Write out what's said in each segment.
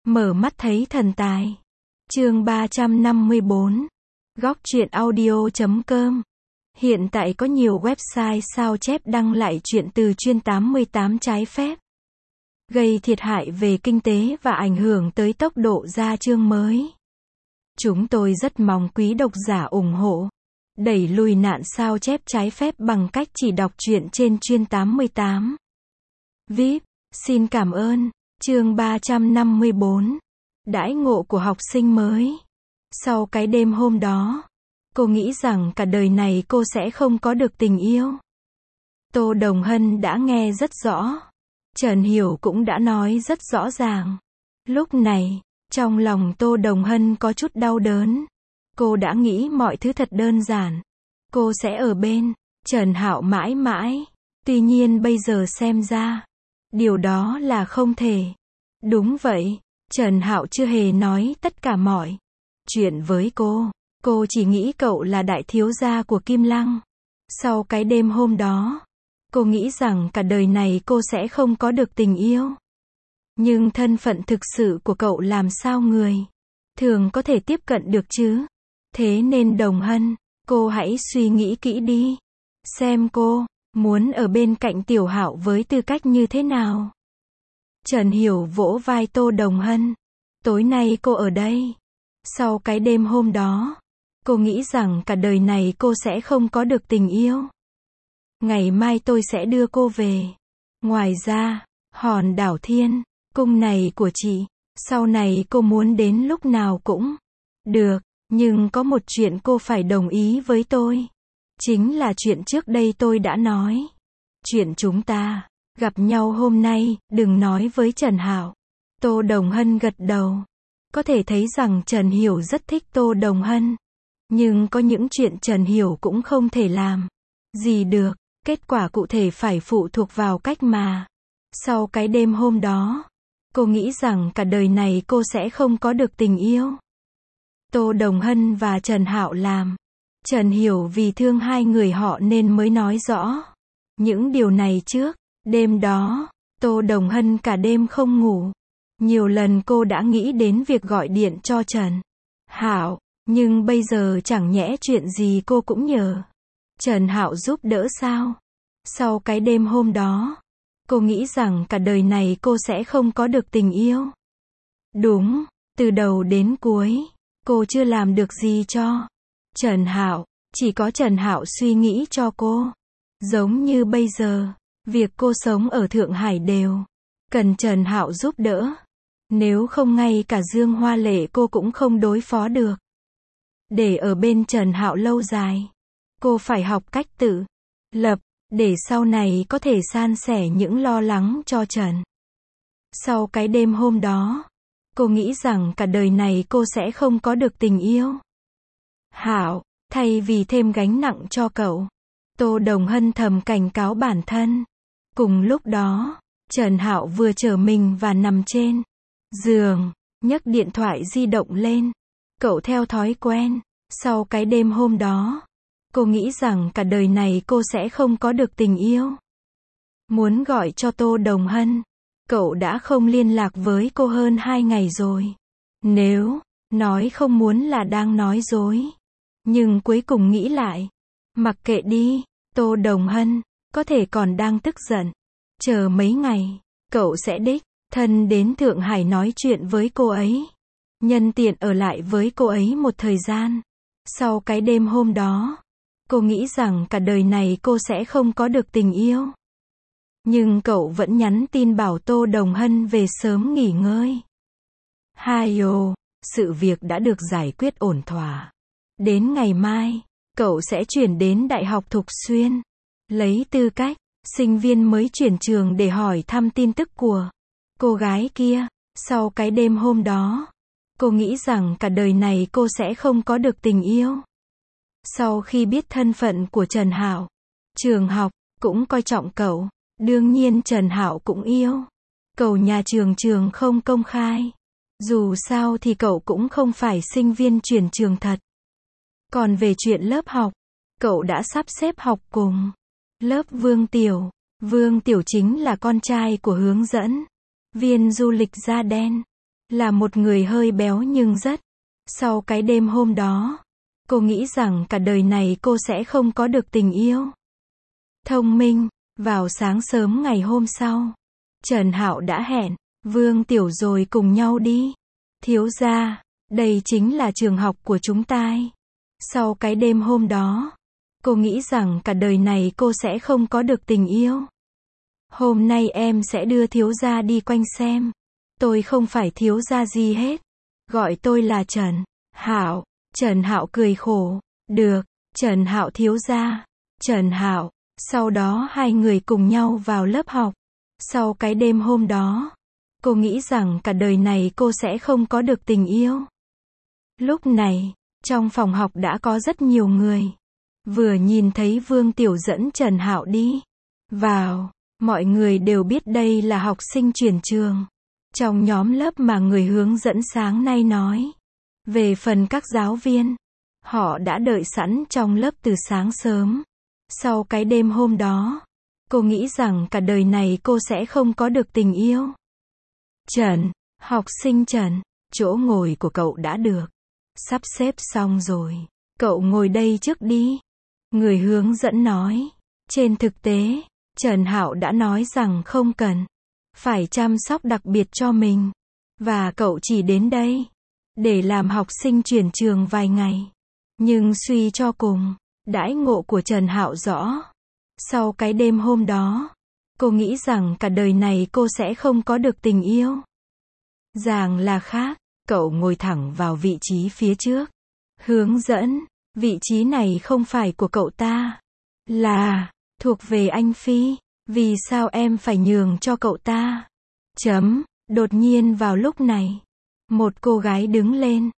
Mở mắt thấy thần tài. Chương 354. Góc truyện audio.com. Hiện tại có nhiều website sao chép đăng lại truyện từ chuyên 88 trái phép, gây thiệt hại về kinh tế và ảnh hưởng tới tốc độ ra chương mới. Chúng tôi rất mong quý độc giả ủng hộ, đẩy lùi nạn sao chép trái phép bằng cách chỉ đọc truyện trên chuyên 88. VIP, xin cảm ơn. Chương 354. Đãi ngộ của học sinh mới. Sau cái đêm hôm đó, cô nghĩ rằng cả đời này cô sẽ không có được tình yêu. Tô Đồng Hân đã nghe rất rõ. Trần Hiểu cũng đã nói rất rõ ràng. Lúc này, trong lòng Tô Đồng Hân có chút đau đớn. Cô đã nghĩ mọi thứ thật đơn giản. Cô sẽ ở bên Trần Hạo mãi mãi. Tuy nhiên bây giờ xem ra, điều đó là không thể. Đúng vậy, Trần Hạo chưa hề nói tất cả mọi chuyện với cô. Cô chỉ nghĩ cậu là đại thiếu gia của Kim Lăng. Sau cái đêm hôm đó, cô nghĩ rằng cả đời này cô sẽ không có được tình yêu. Nhưng thân phận thực sự của cậu làm sao người thường có thể tiếp cận được chứ? Thế nên Đồng Hân, cô hãy suy nghĩ kỹ đi. Xem cô muốn ở bên cạnh Tiểu Hạo với tư cách như thế nào. Trần Hiểu vỗ vai Tô Đồng Hân. Tối nay cô ở đây. Sau cái đêm hôm đó, cô nghĩ rằng cả đời này cô sẽ không có được tình yêu. Ngày mai tôi sẽ đưa cô về. Ngoài ra, hòn đảo Thiên Cung này của chị, sau này cô muốn đến lúc nào cũng được. Nhưng có một chuyện cô phải đồng ý với tôi. Chính là chuyện trước đây tôi đã nói. Chuyện chúng ta gặp nhau hôm nay, đừng nói với Trần Hạo. Tô Đồng Hân gật đầu. Có thể thấy rằng Trần Hiểu rất thích Tô Đồng Hân. Nhưng có những chuyện Trần Hiểu cũng không thể làm gì được. Kết quả cụ thể phải phụ thuộc vào cách mà. Sau cái đêm hôm đó, cô nghĩ rằng cả đời này cô sẽ không có được tình yêu. Tô Đồng Hân và Trần Hạo làm. Trần Hiểu vì thương hai người họ nên mới nói rõ những điều này trước. Đêm đó, Tô Đồng Hân cả đêm không ngủ. Nhiều lần cô đã nghĩ đến việc gọi điện cho Trần Hạo, nhưng bây giờ chẳng nhẽ chuyện gì cô cũng nhờ Trần Hạo giúp đỡ sao? Sau cái đêm hôm đó, cô nghĩ rằng cả đời này cô sẽ không có được tình yêu. Đúng, từ đầu đến cuối, cô chưa làm được gì cho Trần Hạo, chỉ có Trần Hạo suy nghĩ cho cô. Giống như bây giờ, việc cô sống ở Thượng Hải đều cần Trần Hạo giúp đỡ. Nếu không ngay cả Dương Hoa Lệ cô cũng không đối phó được. Để ở bên Trần Hạo lâu dài, cô phải học cách tự lập, để sau này có thể san sẻ những lo lắng cho Trần. Sau cái đêm hôm đó, cô nghĩ rằng cả đời này cô sẽ không có được tình yêu. Hạo, thay vì thêm gánh nặng cho cậu, Tô Đồng Hân thầm cảnh cáo bản thân. Cùng lúc đó, Trần Hạo vừa chở mình và nằm trên giường, nhấc điện thoại di động lên. Cậu theo thói quen, sau cái đêm hôm đó, cô nghĩ rằng cả đời này cô sẽ không có được tình yêu. Muốn gọi cho Tô Đồng Hân, cậu đã không liên lạc với cô hơn 2 ngày rồi. Nếu nói không muốn là đang nói dối. Nhưng cuối cùng nghĩ lại, mặc kệ đi, Tô Đồng Hân có thể còn đang tức giận. Chờ mấy ngày, cậu sẽ đích thân đến Thượng Hải nói chuyện với cô ấy. Nhân tiện ở lại với cô ấy một thời gian. Sau cái đêm hôm đó, cô nghĩ rằng cả đời này cô sẽ không có được tình yêu. Nhưng cậu vẫn nhắn tin bảo Tô Đồng Hân về sớm nghỉ ngơi. Hayo, sự việc đã được giải quyết ổn thỏa. Đến ngày mai, cậu sẽ chuyển đến Đại học Thục Xuyên. Lấy tư cách sinh viên mới chuyển trường để hỏi thăm tin tức của cô gái kia. Sau cái đêm hôm đó, cô nghĩ rằng cả đời này cô sẽ không có được tình yêu. Sau khi biết thân phận của Trần Hạo, trường học cũng coi trọng cậu. Đương nhiên Trần Hạo cũng yêu cậu. Nhà trường không công khai. Dù sao thì cậu cũng không phải sinh viên chuyển trường thật. Còn về chuyện lớp học, cậu đã sắp xếp học cùng lớp Vương Tiểu. Vương Tiểu chính là con trai của hướng dẫn viên du lịch da đen. là một người hơi béo nhưng rất. Sau cái đêm hôm đó, cô nghĩ rằng cả đời này cô sẽ không có được tình yêu. Thông minh, vào sáng sớm ngày hôm sau, Trần Hạo đã hẹn Vương Tiểu rồi cùng nhau đi. Thiếu gia, đây chính là trường học của chúng ta. Sau cái đêm hôm đó, cô nghĩ rằng cả đời này cô sẽ không có được tình yêu. Hôm nay em sẽ đưa thiếu gia đi quanh xem. Tôi không phải thiếu gia gì hết. Gọi tôi là Trần Hạo. Trần Hạo cười khổ. Được, Trần Hạo thiếu gia. Trần Hạo. Sau đó hai người cùng nhau vào lớp học. Sau cái đêm hôm đó, cô nghĩ rằng cả đời này cô sẽ không có được tình yêu. Lúc này, trong phòng học đã có rất nhiều người. Vừa nhìn thấy Vương Tiểu dẫn Trần Hạo đi vào, mọi người đều biết đây là học sinh chuyển trường. Trong nhóm lớp mà người hướng dẫn sáng nay nói. Về phần các giáo viên, họ đã đợi sẵn trong lớp từ sáng sớm. Sau cái đêm hôm đó, cô nghĩ rằng cả đời này cô sẽ không có được tình yêu. Trần, học sinh Trần, chỗ ngồi của cậu đã được sắp xếp xong rồi. Cậu ngồi đây trước đi. Người hướng dẫn nói. Trên thực tế, Trần Hạo đã nói rằng không cần phải chăm sóc đặc biệt cho mình. Và cậu chỉ đến đây để làm học sinh chuyển trường vài ngày. Nhưng suy cho cùng, đãi ngộ của Trần Hạo rõ. Sau cái đêm hôm đó, cô nghĩ rằng cả đời này cô sẽ không có được tình yêu. Giảng là khác, cậu ngồi thẳng vào vị trí phía trước. Hướng dẫn, vị trí này không phải của cậu ta, là thuộc về anh Phi. Vì sao em phải nhường cho cậu ta? Đột nhiên vào lúc này, một cô gái đứng lên.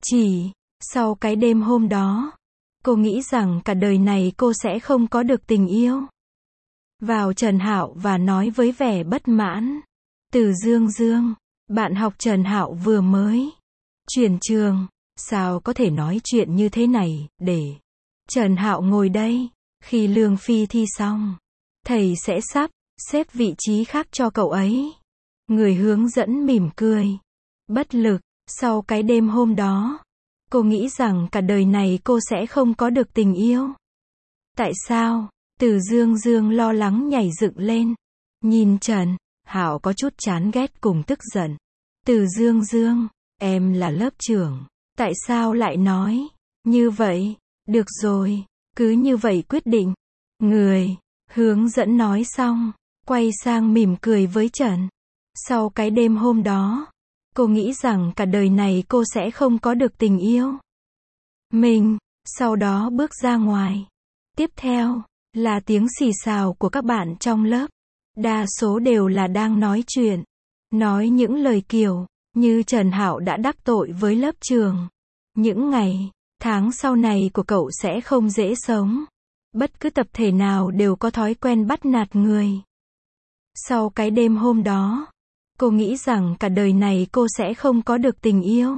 Sau cái đêm hôm đó, cô nghĩ rằng cả đời này cô sẽ không có được tình yêu. Vào Trần Hạo và nói với vẻ bất mãn. Từ Dương, bạn học Trần Hạo vừa mới chuyển trường, sao có thể nói chuyện như thế này, để Trần Hạo ngồi đây, khi Lương Phi thi xong, thầy sẽ sắp xếp vị trí khác cho cậu ấy. Người hướng dẫn mỉm cười. Bất lực, sau cái đêm hôm đó, cô nghĩ rằng cả đời này cô sẽ không có được tình yêu. Tại sao? Từ Dương lo lắng nhảy dựng lên. Nhìn Trần Hạo có chút chán ghét cùng tức giận. Từ Dương, em là lớp trưởng. Tại sao lại nói như vậy? Được rồi, cứ như vậy quyết định. Người hướng dẫn nói xong, quay sang mỉm cười với Trần. Sau cái đêm hôm đó, cô nghĩ rằng cả đời này cô sẽ không có được tình yêu. Mình, sau đó bước ra ngoài. Tiếp theo, là tiếng xì xào của các bạn trong lớp. Đa số đều là đang nói chuyện. Nói những lời kiểu, như Trần Hạo đã đắc tội với lớp trường. Những ngày, tháng sau này của cậu sẽ không dễ sống. Bất cứ tập thể nào đều có thói quen bắt nạt người. Sau cái đêm hôm đó, cô nghĩ rằng cả đời này cô sẽ không có được tình yêu.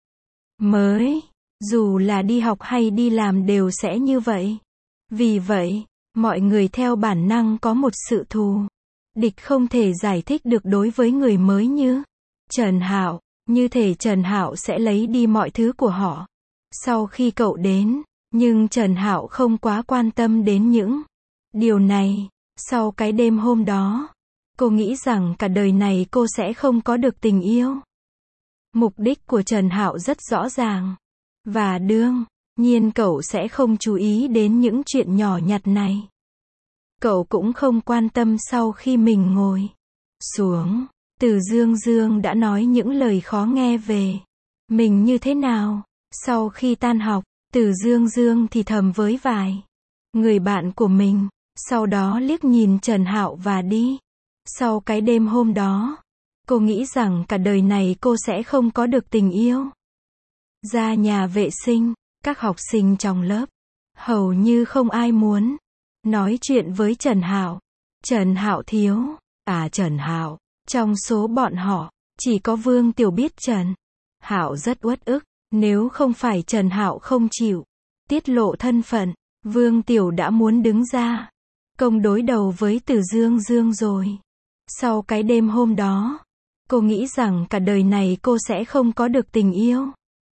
Dù là đi học hay đi làm đều sẽ như vậy. Vì vậy, mọi người theo bản năng có một sự thù địch không thể giải thích được đối với người mới như Trần Hạo. Như thể Trần Hạo sẽ lấy đi mọi thứ của họ sau khi cậu đến. Nhưng Trần Hạo không quá quan tâm đến những điều này. Sau cái đêm hôm đó, cô nghĩ rằng cả đời này cô sẽ không có được tình yêu. Mục đích của Trần Hạo rất rõ ràng. Và đương nhiên cậu sẽ không chú ý đến những chuyện nhỏ nhặt này. Cậu cũng không quan tâm sau khi mình ngồi xuống. Từ Dương đã nói những lời khó nghe về mình như thế nào. Sau khi tan học, Từ Dương thì thầm với vài người bạn của mình. Sau đó liếc nhìn Trần Hạo và đi. Sau cái đêm hôm đó, cô nghĩ rằng cả đời này cô sẽ không có được tình yêu. Ra nhà vệ sinh, các học sinh trong lớp hầu như không ai muốn nói chuyện với Trần Hạo. Trần Hạo thiếu. Trần Hạo. Trong số bọn họ, chỉ có Vương Tiểu biết Trần Hạo rất uất ức. Nếu không phải Trần Hạo không chịu tiết lộ thân phận, Vương Tiểu đã muốn đứng ra công đối đầu với Từ Dương rồi. Sau cái đêm hôm đó, Cô nghĩ rằng cả đời này cô sẽ không có được tình yêu.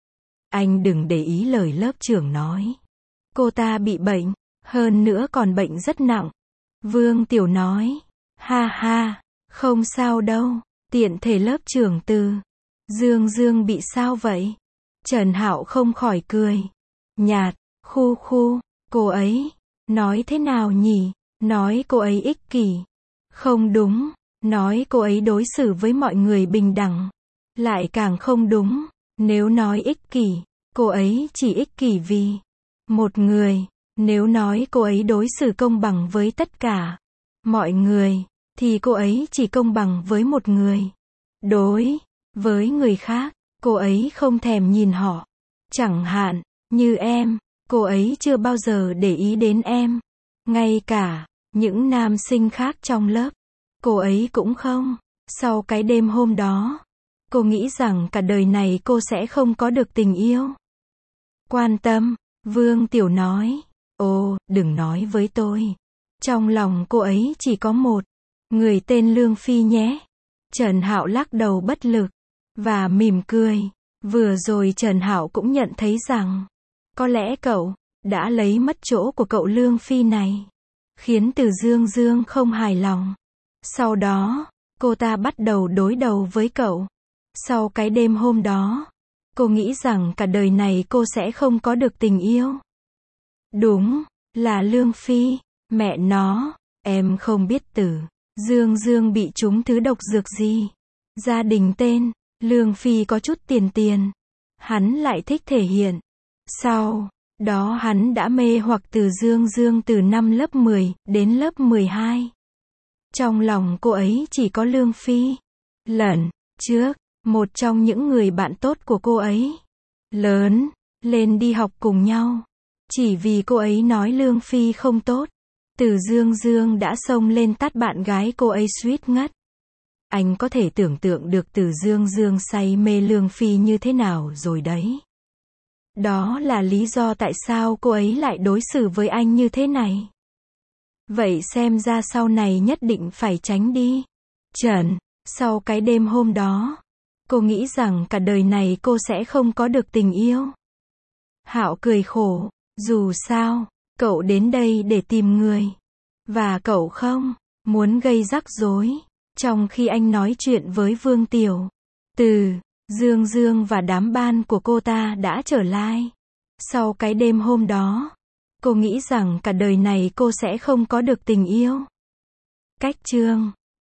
Anh đừng để ý lời lớp trưởng nói. Cô ta bị bệnh, hơn nữa còn bệnh rất nặng. Vương Tiểu nói. Ha ha, không sao đâu, tiện thể lớp trưởng Từ. Dương Dương bị sao vậy? Trần Hạo không khỏi cười. Nhạt, khu khu, cô ấy, nói thế nào nhỉ? Nói cô ấy ích kỷ. Không đúng, nói cô ấy đối xử với mọi người bình đẳng. Lại càng không đúng, nếu nói ích kỷ, cô ấy chỉ ích kỷ vì một người. Nếu nói cô ấy đối xử công bằng với tất cả mọi người, thì cô ấy chỉ công bằng với một người. Đối với người khác, cô ấy không thèm nhìn họ. Chẳng hạn, như em, cô ấy chưa bao giờ để ý đến em. Ngay cả những nam sinh khác trong lớp, cô ấy cũng không. Sau cái đêm hôm đó, cô nghĩ rằng cả đời này cô sẽ không có được tình yêu. Quan tâm, Vương Tiểu nói. Ồ, đừng nói với tôi. Trong lòng cô ấy chỉ có một người tên Lương Phi nhé. Trần Hạo lắc đầu bất lực và mỉm cười. Vừa rồi Trần Hạo cũng nhận thấy rằng có lẽ cậu đã lấy mất chỗ của cậu Lương Phi này, khiến Từ Dương Dương không hài lòng. Sau đó, cô ta bắt đầu đối đầu với cậu. Sau cái đêm hôm đó, cô nghĩ rằng cả đời này cô sẽ không có được tình yêu. Đúng, là Lương Phi. Mẹ nó, em không biết Từ Dương Dương bị trúng thứ độc dược gì. Gia đình tên Lương Phi có chút tiền. Hắn lại thích thể hiện. Sau đó hắn đã mê hoặc Từ Dương Dương từ năm lớp 10 đến lớp 12. Trong lòng cô ấy chỉ có Lương Phi. Lần trước, một trong những người bạn tốt của cô ấy lớn lên đi học cùng nhau. Chỉ vì cô ấy nói Lương Phi không tốt, Từ Dương Dương đã xông lên tát bạn gái cô ấy suýt ngất. Anh có thể tưởng tượng được Từ Dương Dương say mê Lương Phi như thế nào rồi đấy. Đó là lý do tại sao cô ấy lại đối xử với anh như thế này. Vậy xem ra sau này nhất định phải tránh đi. Trần, sau cái đêm hôm đó, cô nghĩ rằng cả đời này cô sẽ không có được tình yêu. Hạo cười khổ, dù sao, cậu đến đây để tìm người. Và cậu không muốn gây rắc rối. Trong khi anh nói chuyện với Vương Tiểu, Từ Dương Dương và đám ban của cô ta đã trở lại. Sau cái đêm hôm đó, cô nghĩ rằng cả đời này cô sẽ không có được tình yêu. Cách chương